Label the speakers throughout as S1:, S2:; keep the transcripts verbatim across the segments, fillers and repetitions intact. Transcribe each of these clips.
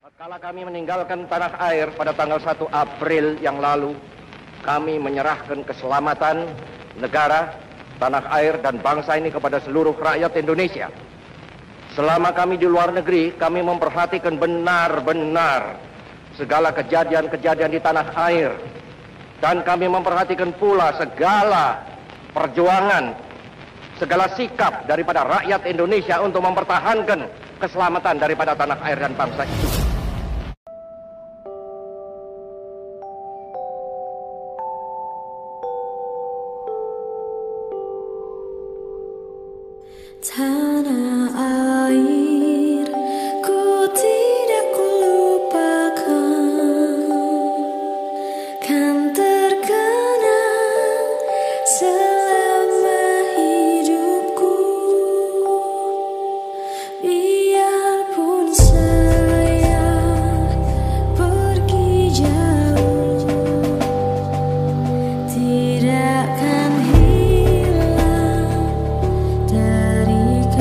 S1: Kala kami meninggalkan tanah air pada tanggal satu April yang lalu, kami menyerahkan keselamatan negara, tanah air, dan bangsa ini kepada seluruh rakyat Indonesia. Selama kami di luar negeri, kami memperhatikan benar-benar segala kejadian-kejadian di tanah air. Dan kami memperhatikan pula segala perjuangan, segala sikap daripada rakyat Indonesia untuk mempertahankan keselamatan daripada tanah air dan bangsa itu.
S2: Tanah air, ku tidak kulupakan, kan terkenang selama hidupku. Biarpun saya pergi jauh, tidak akan hilang dari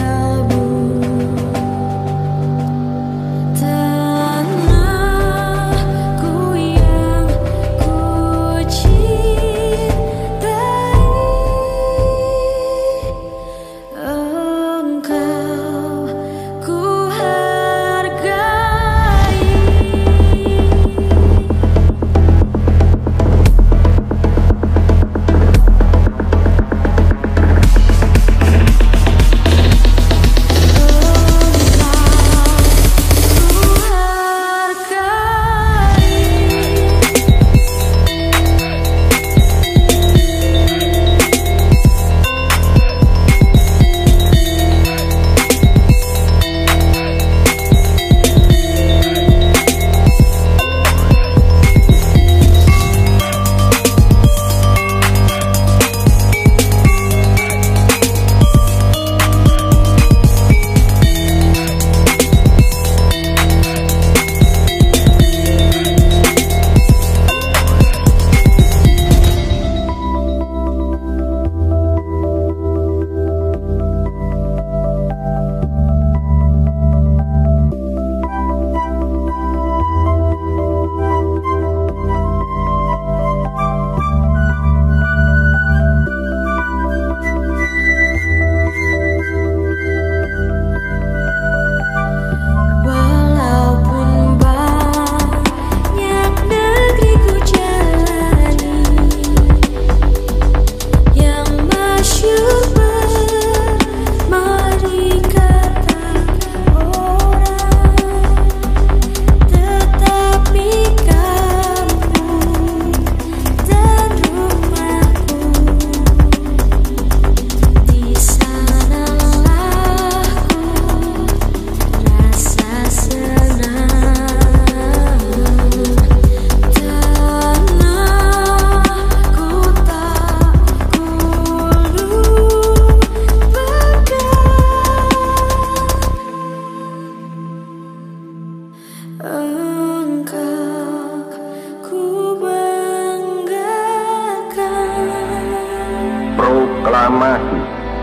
S1: Proklamasi.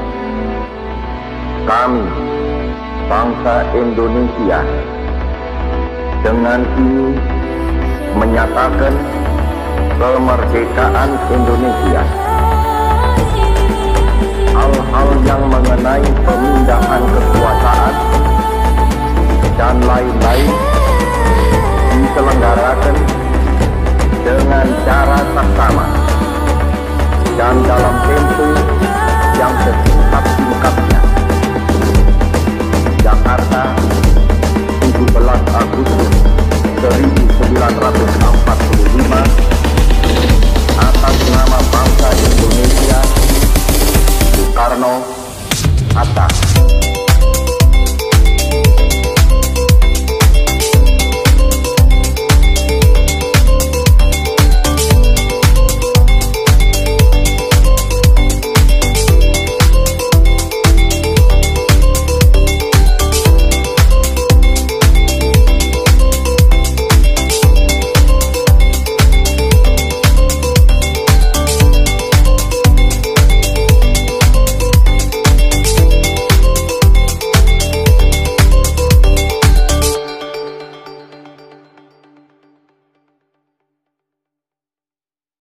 S1: Kami, bangsa Indonesia, dengan ini menyatakan kemerdekaan Indonesia. Hal-hal yang mengenai pemindahan kekuasaan dan lain-lain